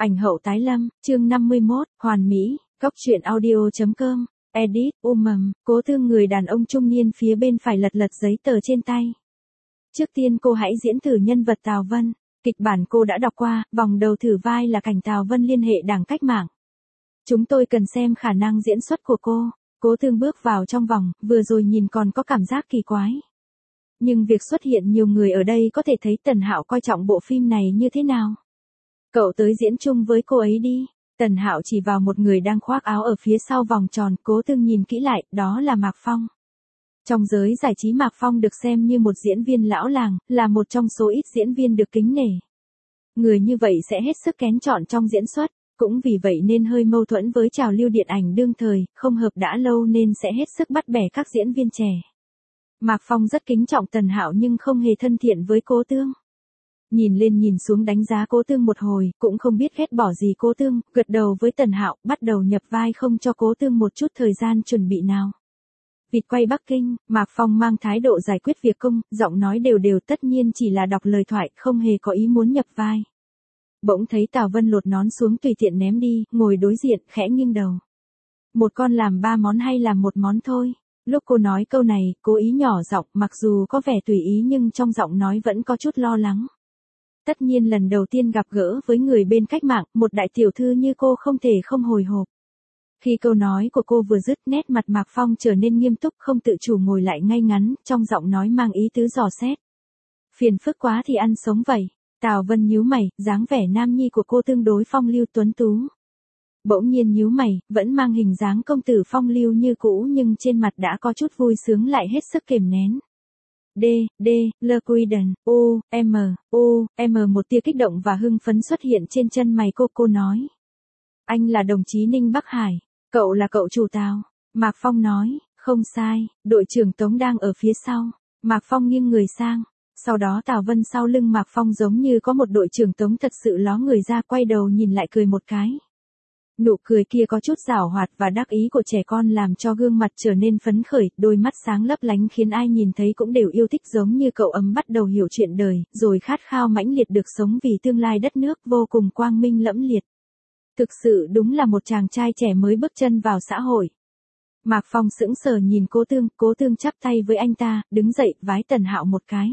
Ảnh hậu tái lâm, chương 51, hoàn mỹ, góc truyện audio.com, edit, Cố Thương người đàn ông trung niên phía bên phải lật lật giấy tờ trên tay. Trước tiên cô hãy diễn thử nhân vật Tào Vân, kịch bản cô đã đọc qua, vòng đầu thử vai là cảnh Tào Vân liên hệ Đảng Cách mạng. Chúng tôi cần xem khả năng diễn xuất của cô. Cố Thương bước vào trong vòng, vừa rồi nhìn còn có cảm giác kỳ quái. Nhưng việc xuất hiện nhiều người ở đây có thể thấy Tần Hạo coi trọng bộ phim này như thế nào. Cậu tới diễn chung với cô ấy đi. Tần Hạo chỉ vào một người đang khoác áo ở phía sau vòng tròn, Cố Thương nhìn kỹ lại, đó là Mạc Phong. Trong giới giải trí Mạc Phong được xem như một diễn viên lão làng, là một trong số ít diễn viên được kính nể. Người như vậy sẽ hết sức kén chọn trong diễn xuất, cũng vì vậy nên hơi mâu thuẫn với trào lưu điện ảnh đương thời, không hợp đã lâu nên sẽ hết sức bắt bẻ các diễn viên trẻ. Mạc Phong rất kính trọng Tần Hạo nhưng không hề thân thiện với Cố Thương. Nhìn lên nhìn xuống đánh giá Cố Thương một hồi, cũng không biết ghét bỏ gì Cố Thương, gật đầu với Tần Hạo, bắt đầu nhập vai không cho Cố Thương một chút thời gian chuẩn bị nào. Vịt quay Bắc Kinh, Mạc Phong mang thái độ giải quyết việc công, giọng nói đều đều tất nhiên chỉ là đọc lời thoại, không hề có ý muốn nhập vai. Bỗng thấy Tào Vân lột nón xuống tùy tiện ném đi, ngồi đối diện, khẽ nghiêng đầu. Một con làm 3 món hay làm một món thôi? Lúc cô nói câu này, cố ý nhỏ giọng, mặc dù có vẻ tùy ý nhưng trong giọng nói vẫn có chút lo lắng. Tất nhiên lần đầu tiên gặp gỡ với người bên cách mạng, một đại tiểu thư như cô không thể không hồi hộp. Khi câu nói của cô vừa dứt, nét mặt Mạc Phong trở nên nghiêm túc, không tự chủ ngồi lại ngay ngắn, trong giọng nói mang ý tứ dò xét. Phiền phức quá thì ăn sống vậy. Tào Vân nhíu mày, dáng vẻ nam nhi của cô tương đối phong lưu tuấn tú. Bỗng nhiên nhíu mày, vẫn mang hình dáng công tử phong lưu như cũ nhưng trên mặt đã có chút vui sướng lại hết sức kềm nén. Le Quiden, một tia kích động và hưng phấn xuất hiện trên chân mày cô nói. Anh là đồng chí Ninh Bắc Hải, cậu là cậu chủ Tào. Mạc Phong nói, không sai, đội trưởng Tống đang ở phía sau. Mạc Phong nghiêng người sang. Sau đó Tào Vân sau lưng Mạc Phong giống như có một đội trưởng Tống thật sự ló người ra, quay đầu nhìn lại cười một cái. Nụ cười kia có chút giảo hoạt và đắc ý của trẻ con làm cho gương mặt trở nên phấn khởi, đôi mắt sáng lấp lánh khiến ai nhìn thấy cũng đều yêu thích, giống như cậu ấm bắt đầu hiểu chuyện đời, rồi khát khao mãnh liệt được sống vì tương lai đất nước vô cùng quang minh lẫm liệt. Thực sự đúng là một chàng trai trẻ mới bước chân vào xã hội. Mạc Phong sững sờ nhìn Cố Thương chắp tay với anh ta, đứng dậy, vái Tần Hạo một cái.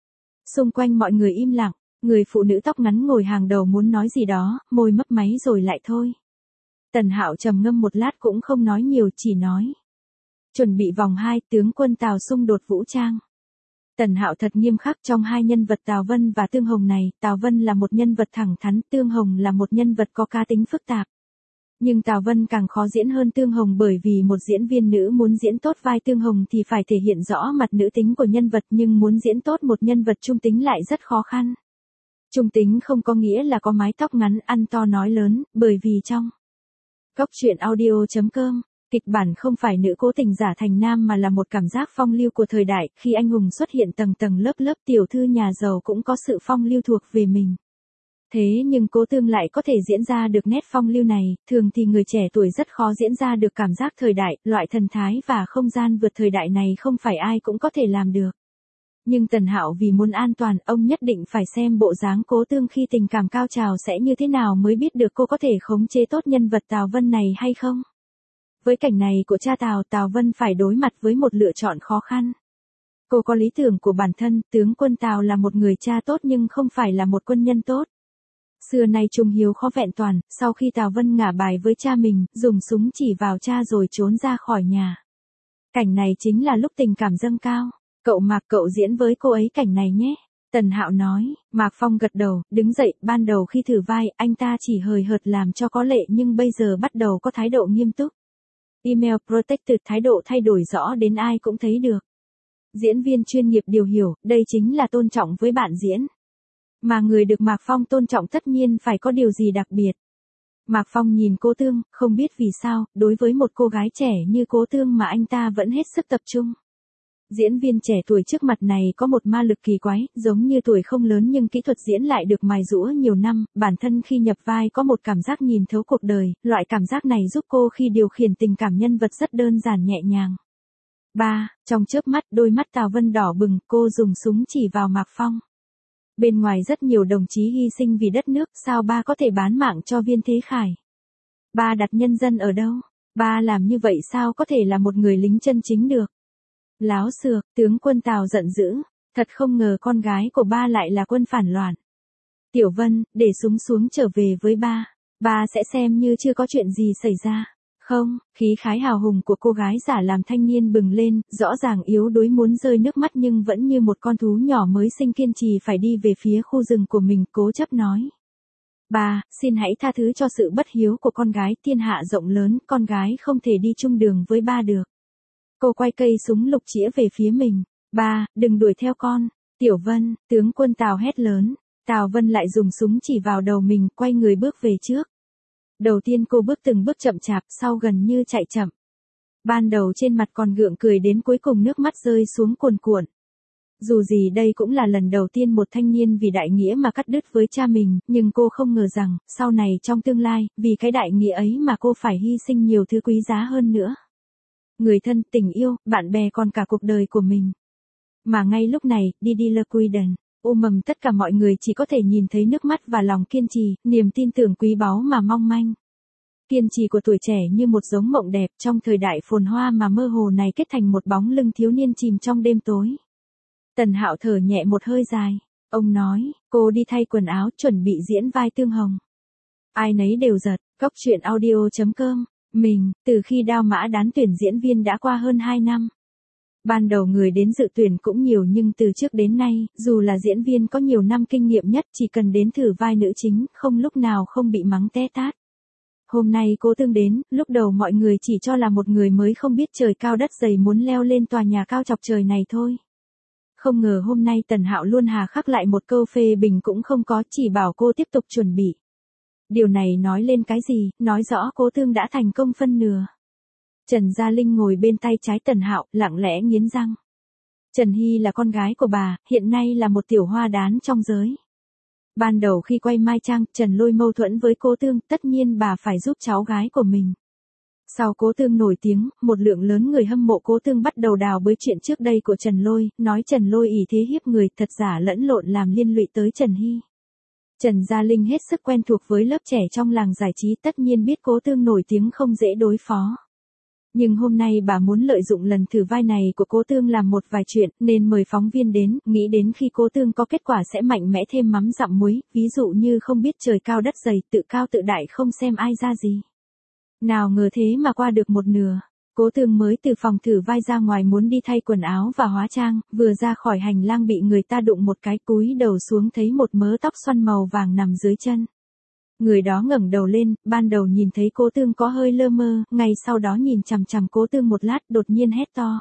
Xung quanh mọi người im lặng, người phụ nữ tóc ngắn ngồi hàng đầu muốn nói gì đó, môi mấp máy rồi lại thôi. Tần Hạo trầm ngâm một lát cũng không nói nhiều, chỉ nói. Chuẩn bị vòng 2, tướng quân Tào xung đột vũ trang. Tần Hạo thật nghiêm khắc trong hai nhân vật Tào Vân và Tương Hồng này, Tào Vân là một nhân vật thẳng thắn, Tương Hồng là một nhân vật có cá tính phức tạp. Nhưng Tào Vân càng khó diễn hơn Tương Hồng bởi vì một diễn viên nữ muốn diễn tốt vai Tương Hồng thì phải thể hiện rõ mặt nữ tính của nhân vật, nhưng muốn diễn tốt một nhân vật trung tính lại rất khó khăn. Trung tính không có nghĩa là có mái tóc ngắn, ăn to nói lớn, bởi vì trong góc truyện audio.com, kịch bản không phải nữ cố tình giả thành nam mà là một cảm giác phong lưu của thời đại, khi anh hùng xuất hiện tầng tầng lớp lớp tiểu thư nhà giàu cũng có sự phong lưu thuộc về mình. Thế nhưng Cố Thương lại có thể diễn ra được nét phong lưu này, thường thì người trẻ tuổi rất khó diễn ra được cảm giác thời đại, loại thần thái và không gian vượt thời đại này không phải ai cũng có thể làm được. Nhưng Tần Hạo vì muốn an toàn, ông nhất định phải xem bộ dáng Cố Thương khi tình cảm cao trào sẽ như thế nào mới biết được cô có thể khống chế tốt nhân vật Tào Vân này hay không. Với cảnh này của cha Tào Vân phải đối mặt với một lựa chọn khó khăn. Cô có lý tưởng của bản thân, tướng quân Tào là một người cha tốt nhưng không phải là một quân nhân tốt. Xưa nay trung hiếu khó vẹn toàn, sau khi Tào Vân ngả bài với cha mình, dùng súng chỉ vào cha rồi trốn ra khỏi nhà. Cảnh này chính là lúc tình cảm dâng cao. Cậu diễn với cô ấy cảnh này nhé. Tần Hạo nói. Mạc Phong gật đầu, đứng dậy, ban đầu khi thử vai, anh ta chỉ hời hợt làm cho có lệ nhưng bây giờ bắt đầu có thái độ nghiêm túc. Email Protected, thái độ thay đổi rõ đến ai cũng thấy được. Diễn viên chuyên nghiệp đều hiểu, đây chính là tôn trọng với bạn diễn. Mà người được Mạc Phong tôn trọng tất nhiên phải có điều gì đặc biệt. Mạc Phong nhìn Cố Thương, không biết vì sao, đối với một cô gái trẻ như Cố Thương mà anh ta vẫn hết sức tập trung. Diễn viên trẻ tuổi trước mặt này có một ma lực kỳ quái, giống như tuổi không lớn nhưng kỹ thuật diễn lại được mài giũa nhiều năm, bản thân khi nhập vai có một cảm giác nhìn thấu cuộc đời, loại cảm giác này giúp cô khi điều khiển tình cảm nhân vật rất đơn giản nhẹ nhàng. Trong chớp mắt, đôi mắt Tào Vân đỏ bừng, cô dùng súng chỉ vào Mạc Phong. Bên ngoài rất nhiều đồng chí hy sinh vì đất nước, sao ba có thể bán mạng cho Viên Thế Khải? Ba đặt nhân dân ở đâu? Ba làm như vậy sao có thể là một người lính chân chính được? Láo xược, tướng quân Tào giận dữ, thật không ngờ con gái của ba lại là quân phản loạn. Tiểu Vân, để súng xuống trở về với ba. Ba sẽ xem như chưa có chuyện gì xảy ra. Không, khí khái hào hùng của cô gái giả làm thanh niên bừng lên, rõ ràng yếu đuối muốn rơi nước mắt nhưng vẫn như một con thú nhỏ mới sinh kiên trì phải đi về phía khu rừng của mình, cố chấp nói. Ba, xin hãy tha thứ cho sự bất hiếu của con gái, thiên hạ rộng lớn, con gái không thể đi chung đường với ba được. Cô quay cây súng lục chĩa về phía mình. Ba, đừng đuổi theo con. Tiểu Vân, tướng quân Tào hét lớn. Tào Vân lại dùng súng chỉ vào đầu mình, quay người bước về trước. Đầu tiên cô bước từng bước chậm chạp, sau gần như chạy chậm. Ban đầu trên mặt còn gượng cười, đến cuối cùng nước mắt rơi xuống cuồn cuộn. Dù gì đây cũng là lần đầu tiên một thanh niên vì đại nghĩa mà cắt đứt với cha mình, nhưng cô không ngờ rằng, sau này trong tương lai, vì cái đại nghĩa ấy mà cô phải hy sinh nhiều thứ quý giá hơn nữa. Người thân, tình yêu, bạn bè, còn cả cuộc đời của mình. Mà ngay lúc này, Didi Lequiden, mầm tất cả mọi người chỉ có thể nhìn thấy nước mắt và lòng kiên trì, niềm tin tưởng quý báu mà mong manh. Kiên trì của tuổi trẻ như một giống mộng đẹp trong thời đại phồn hoa mà mơ hồ này kết thành một bóng lưng thiếu niên chìm trong đêm tối. Tần Hạo thở nhẹ một hơi dài. Ông nói, cô đi thay quần áo chuẩn bị diễn vai Tương Hồng. Ai nấy đều giật, Góc Truyện Audio.com. Mình, từ khi Đao Mã Đán tuyển diễn viên đã qua hơn 2 năm. Ban đầu người đến dự tuyển cũng nhiều nhưng từ trước đến nay, dù là diễn viên có nhiều năm kinh nghiệm nhất chỉ cần đến thử vai nữ chính, không lúc nào không bị mắng té tát. Hôm nay cô Tương đến, lúc đầu mọi người chỉ cho là một người mới không biết trời cao đất dày muốn leo lên tòa nhà cao chọc trời này thôi. Không ngờ hôm nay Tần Hạo luôn hà khắc lại một câu phê bình cũng không có, chỉ bảo cô tiếp tục chuẩn bị. Điều này nói lên cái gì, nói rõ cô Tương đã thành công phân nửa. Trần Gia Linh ngồi bên tay trái Tần Hạo, lặng lẽ nghiến răng. Trần Hy là con gái của bà, hiện nay là một tiểu hoa đán trong giới. Ban đầu khi quay Mai Trang, Trần Lôi mâu thuẫn với cô Tương, tất nhiên bà phải giúp cháu gái của mình. Sau Cố Tương nổi tiếng, một lượng lớn người hâm mộ Cố Tương bắt đầu đào bới chuyện trước đây của Trần Lôi, nói Trần Lôi ỷ thế hiếp người, thật giả lẫn lộn làm liên lụy tới Trần Hy. Trần Gia Linh hết sức quen thuộc với lớp trẻ trong làng giải trí, tất nhiên biết Cố Tương nổi tiếng không dễ đối phó. Nhưng hôm nay bà muốn lợi dụng lần thử vai này của Cố Tương làm một vài chuyện, nên mời phóng viên đến, nghĩ đến khi Cố Tương có kết quả sẽ mạnh mẽ thêm mắm dặm muối, ví dụ như không biết trời cao đất dày, tự cao tự đại không xem ai ra gì. Nào ngờ thế mà qua được một nửa. Cố Tương mới từ phòng thử vai ra ngoài muốn đi thay quần áo và hóa trang, vừa ra khỏi hành lang bị người ta đụng một cái, cúi đầu xuống thấy một mớ tóc xoăn màu vàng nằm dưới chân. Người đó ngẩng đầu lên, ban đầu nhìn thấy Cố Tương có hơi lơ mơ, ngay sau đó nhìn chằm chằm Cố Tương một lát, đột nhiên hét to.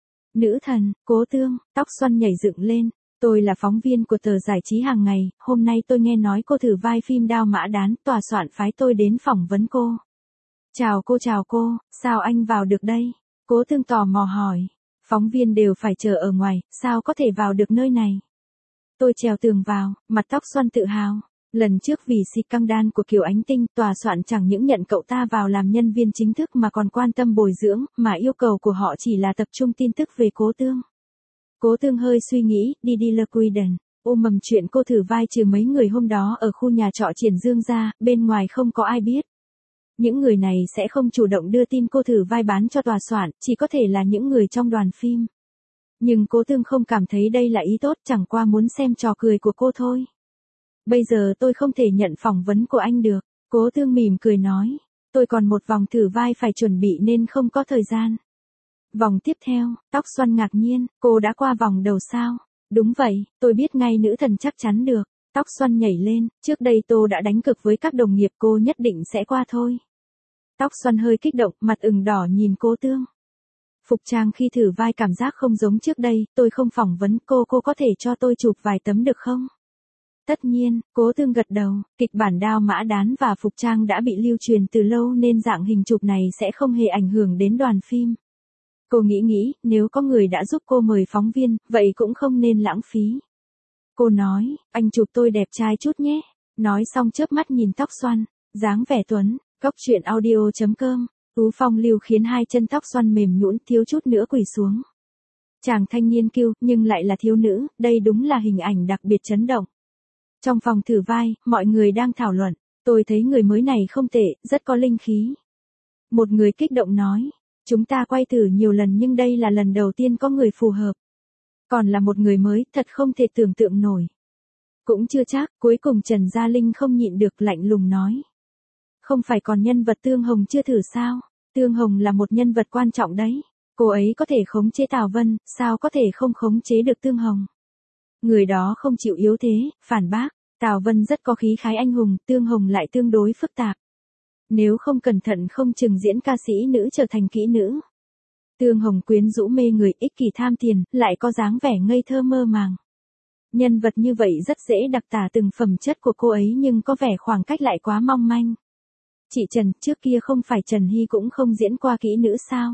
Nữ thần, Cố Tương, tóc xoăn nhảy dựng lên. Tôi là phóng viên của tờ giải trí hàng ngày, hôm nay tôi nghe nói cô thử vai phim Đao Mã Đán, tòa soạn phái tôi đến phỏng vấn cô. Chào cô, sao anh vào được đây? Cố Tương tò mò hỏi. Phóng viên đều phải chờ ở ngoài, sao có thể vào được nơi này? Tôi trèo tường vào, mặt tóc xoăn tự hào. Lần trước vì scandal của Kiều Ánh Tinh, tòa soạn chẳng những nhận cậu ta vào làm nhân viên chính thức mà còn quan tâm bồi dưỡng, mà yêu cầu của họ chỉ là tập trung tin tức về Cố Tương. Cố Tương hơi suy nghĩ, Didi Lequiden, mầm chuyện cô thử vai trừ mấy người hôm đó ở khu nhà trọ Triển Dương ra, bên ngoài không có ai biết. Những người này sẽ không chủ động đưa tin cô thử vai bán cho tòa soạn, chỉ có thể là những người trong đoàn phim. Nhưng Cố Tương không cảm thấy đây là ý tốt, chẳng qua muốn xem trò cười của cô thôi. Bây giờ tôi không thể nhận phỏng vấn của anh được. Cố Tương mỉm cười nói. Tôi còn một vòng thử vai phải chuẩn bị nên không có thời gian. Vòng tiếp theo, tóc xoăn ngạc nhiên, cô đã qua vòng đầu sao? Đúng vậy, tôi biết ngay nữ thần chắc chắn được. Tóc xoăn nhảy lên, trước đây tôi đã đánh cược với các đồng nghiệp cô nhất định sẽ qua thôi. Tóc xoăn hơi kích động, mặt ửng đỏ nhìn Cố Tương. Phục trang khi thử vai cảm giác không giống trước đây, tôi không phỏng vấn cô có thể cho tôi chụp vài tấm được không? Tất nhiên, Cố Tương gật đầu, kịch bản Đao Mã Đán và phục trang đã bị lưu truyền từ lâu nên dạng hình chụp này sẽ không hề ảnh hưởng đến đoàn phim. Cô nghĩ, nếu có người đã giúp cô mời phóng viên, vậy cũng không nên lãng phí. Cô nói, anh chụp tôi đẹp trai chút nhé. Nói xong chớp mắt nhìn tóc xoăn, dáng vẻ tuấn, Góc Truyện Audio.com. Tú phong lưu khiến hai chân tóc xoăn mềm nhũn thiếu chút nữa quỳ xuống. Chàng thanh niên kiêu, nhưng lại là thiếu nữ, đây đúng là hình ảnh đặc biệt chấn động. Trong phòng thử vai, mọi người đang thảo luận. Tôi thấy người mới này không tệ, rất có linh khí. Một người kích động nói. Chúng ta quay thử nhiều lần nhưng đây là lần đầu tiên có người phù hợp. Còn là một người mới, thật không thể tưởng tượng nổi. Cũng chưa chắc, cuối cùng Trần Gia Linh không nhịn được lạnh lùng nói. Không phải còn nhân vật Tương Hồng chưa thử sao? Tương Hồng là một nhân vật quan trọng đấy. Cô ấy có thể khống chế Tào Vân, sao có thể không khống chế được Tương Hồng? Người đó không chịu yếu thế, phản bác. Tào Vân rất có khí khái anh hùng, Tương Hồng lại tương đối phức tạp. Nếu không cẩn thận không chừng diễn ca sĩ nữ trở thành kỹ nữ. Tương Hồng quyến rũ mê người, ích kỷ tham tiền, lại có dáng vẻ ngây thơ mơ màng. Nhân vật như vậy rất dễ đặc tả từng phẩm chất của cô ấy nhưng có vẻ khoảng cách lại quá mong manh. Chị Trần, trước kia không phải Trần Hy cũng không diễn qua kỹ nữ sao?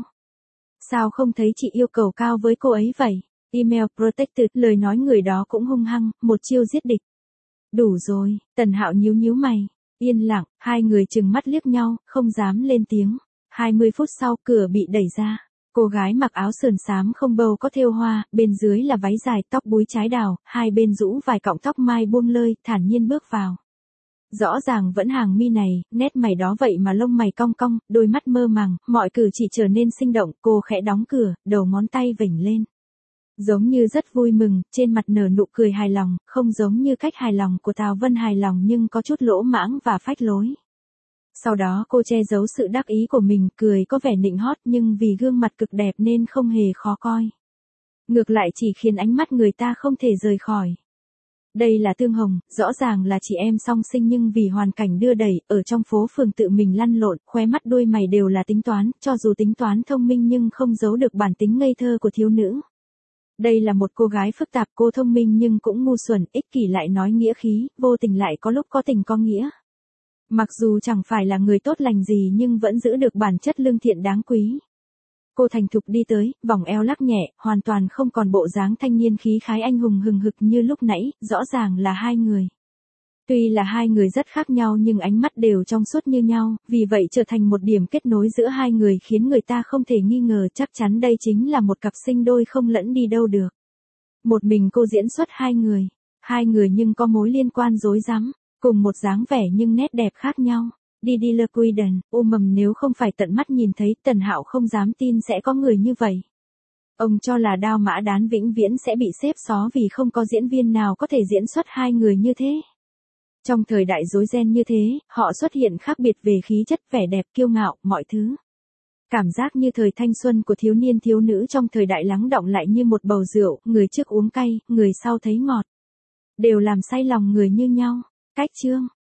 Sao không thấy chị yêu cầu cao với cô ấy vậy? Email protected, lời nói người đó cũng hung hăng, một chiêu giết địch. Đủ rồi, Tần Hạo nhíu nhíu mày. Yên lặng, hai người trừng mắt liếc nhau, không dám lên tiếng. 20 phút sau, cửa bị đẩy ra. Cô gái mặc áo sườn xám không bầu có thêu hoa, bên dưới là váy dài tóc búi trái đào, hai bên rũ vài cọng tóc mai buông lơi, thản nhiên bước vào. Rõ ràng vẫn hàng mi này, nét mày đó vậy mà lông mày cong cong, đôi mắt mơ màng, mọi cử chỉ trở nên sinh động, cô khẽ đóng cửa, đầu ngón tay vểnh lên. Giống như rất vui mừng, trên mặt nở nụ cười hài lòng, không giống như cách hài lòng của Tào Vân hài lòng nhưng có chút lỗ mãng và phách lối. Sau đó cô che giấu sự đắc ý của mình, cười có vẻ nịnh hót nhưng vì gương mặt cực đẹp nên không hề khó coi. Ngược lại chỉ khiến ánh mắt người ta không thể rời khỏi. Đây là Tương Hồng, rõ ràng là chị em song sinh nhưng vì hoàn cảnh đưa đẩy, ở trong phố phường tự mình lăn lộn, khóe mắt đôi mày đều là tính toán, cho dù tính toán thông minh nhưng không giấu được bản tính ngây thơ của thiếu nữ. Đây là một cô gái phức tạp, cô thông minh nhưng cũng ngu xuẩn, ích kỷ lại nói nghĩa khí, vô tình lại có lúc có tình có nghĩa. Mặc dù chẳng phải là người tốt lành gì nhưng vẫn giữ được bản chất lương thiện đáng quý. Cô thành thục đi tới, vòng eo lắc nhẹ, hoàn toàn không còn bộ dáng thanh niên khí khái anh hùng hừng hực như lúc nãy, rõ ràng là hai người. Tuy là hai người rất khác nhau nhưng ánh mắt đều trong suốt như nhau, vì vậy trở thành một điểm kết nối giữa hai người khiến người ta không thể nghi ngờ chắc chắn đây chính là một cặp sinh đôi không lẫn đi đâu được. Một mình cô diễn xuất hai người nhưng có mối liên quan rối rắm, cùng một dáng vẻ nhưng nét đẹp khác nhau. Đi Le Quiden, mầm nếu không phải tận mắt nhìn thấy, Tần Hạo không dám tin sẽ có người như vậy. Ông cho là Đao Mã Đán vĩnh viễn sẽ bị xếp xó vì không có diễn viên nào có thể diễn xuất hai người như thế. Trong thời đại rối ren như thế, họ xuất hiện khác biệt về khí chất, vẻ đẹp, kiêu ngạo, mọi thứ. Cảm giác như thời thanh xuân của thiếu niên thiếu nữ trong thời đại lắng đọng lại như một bầu rượu, người trước uống cay, người sau thấy ngọt. Đều làm say lòng người như nhau. Cách chương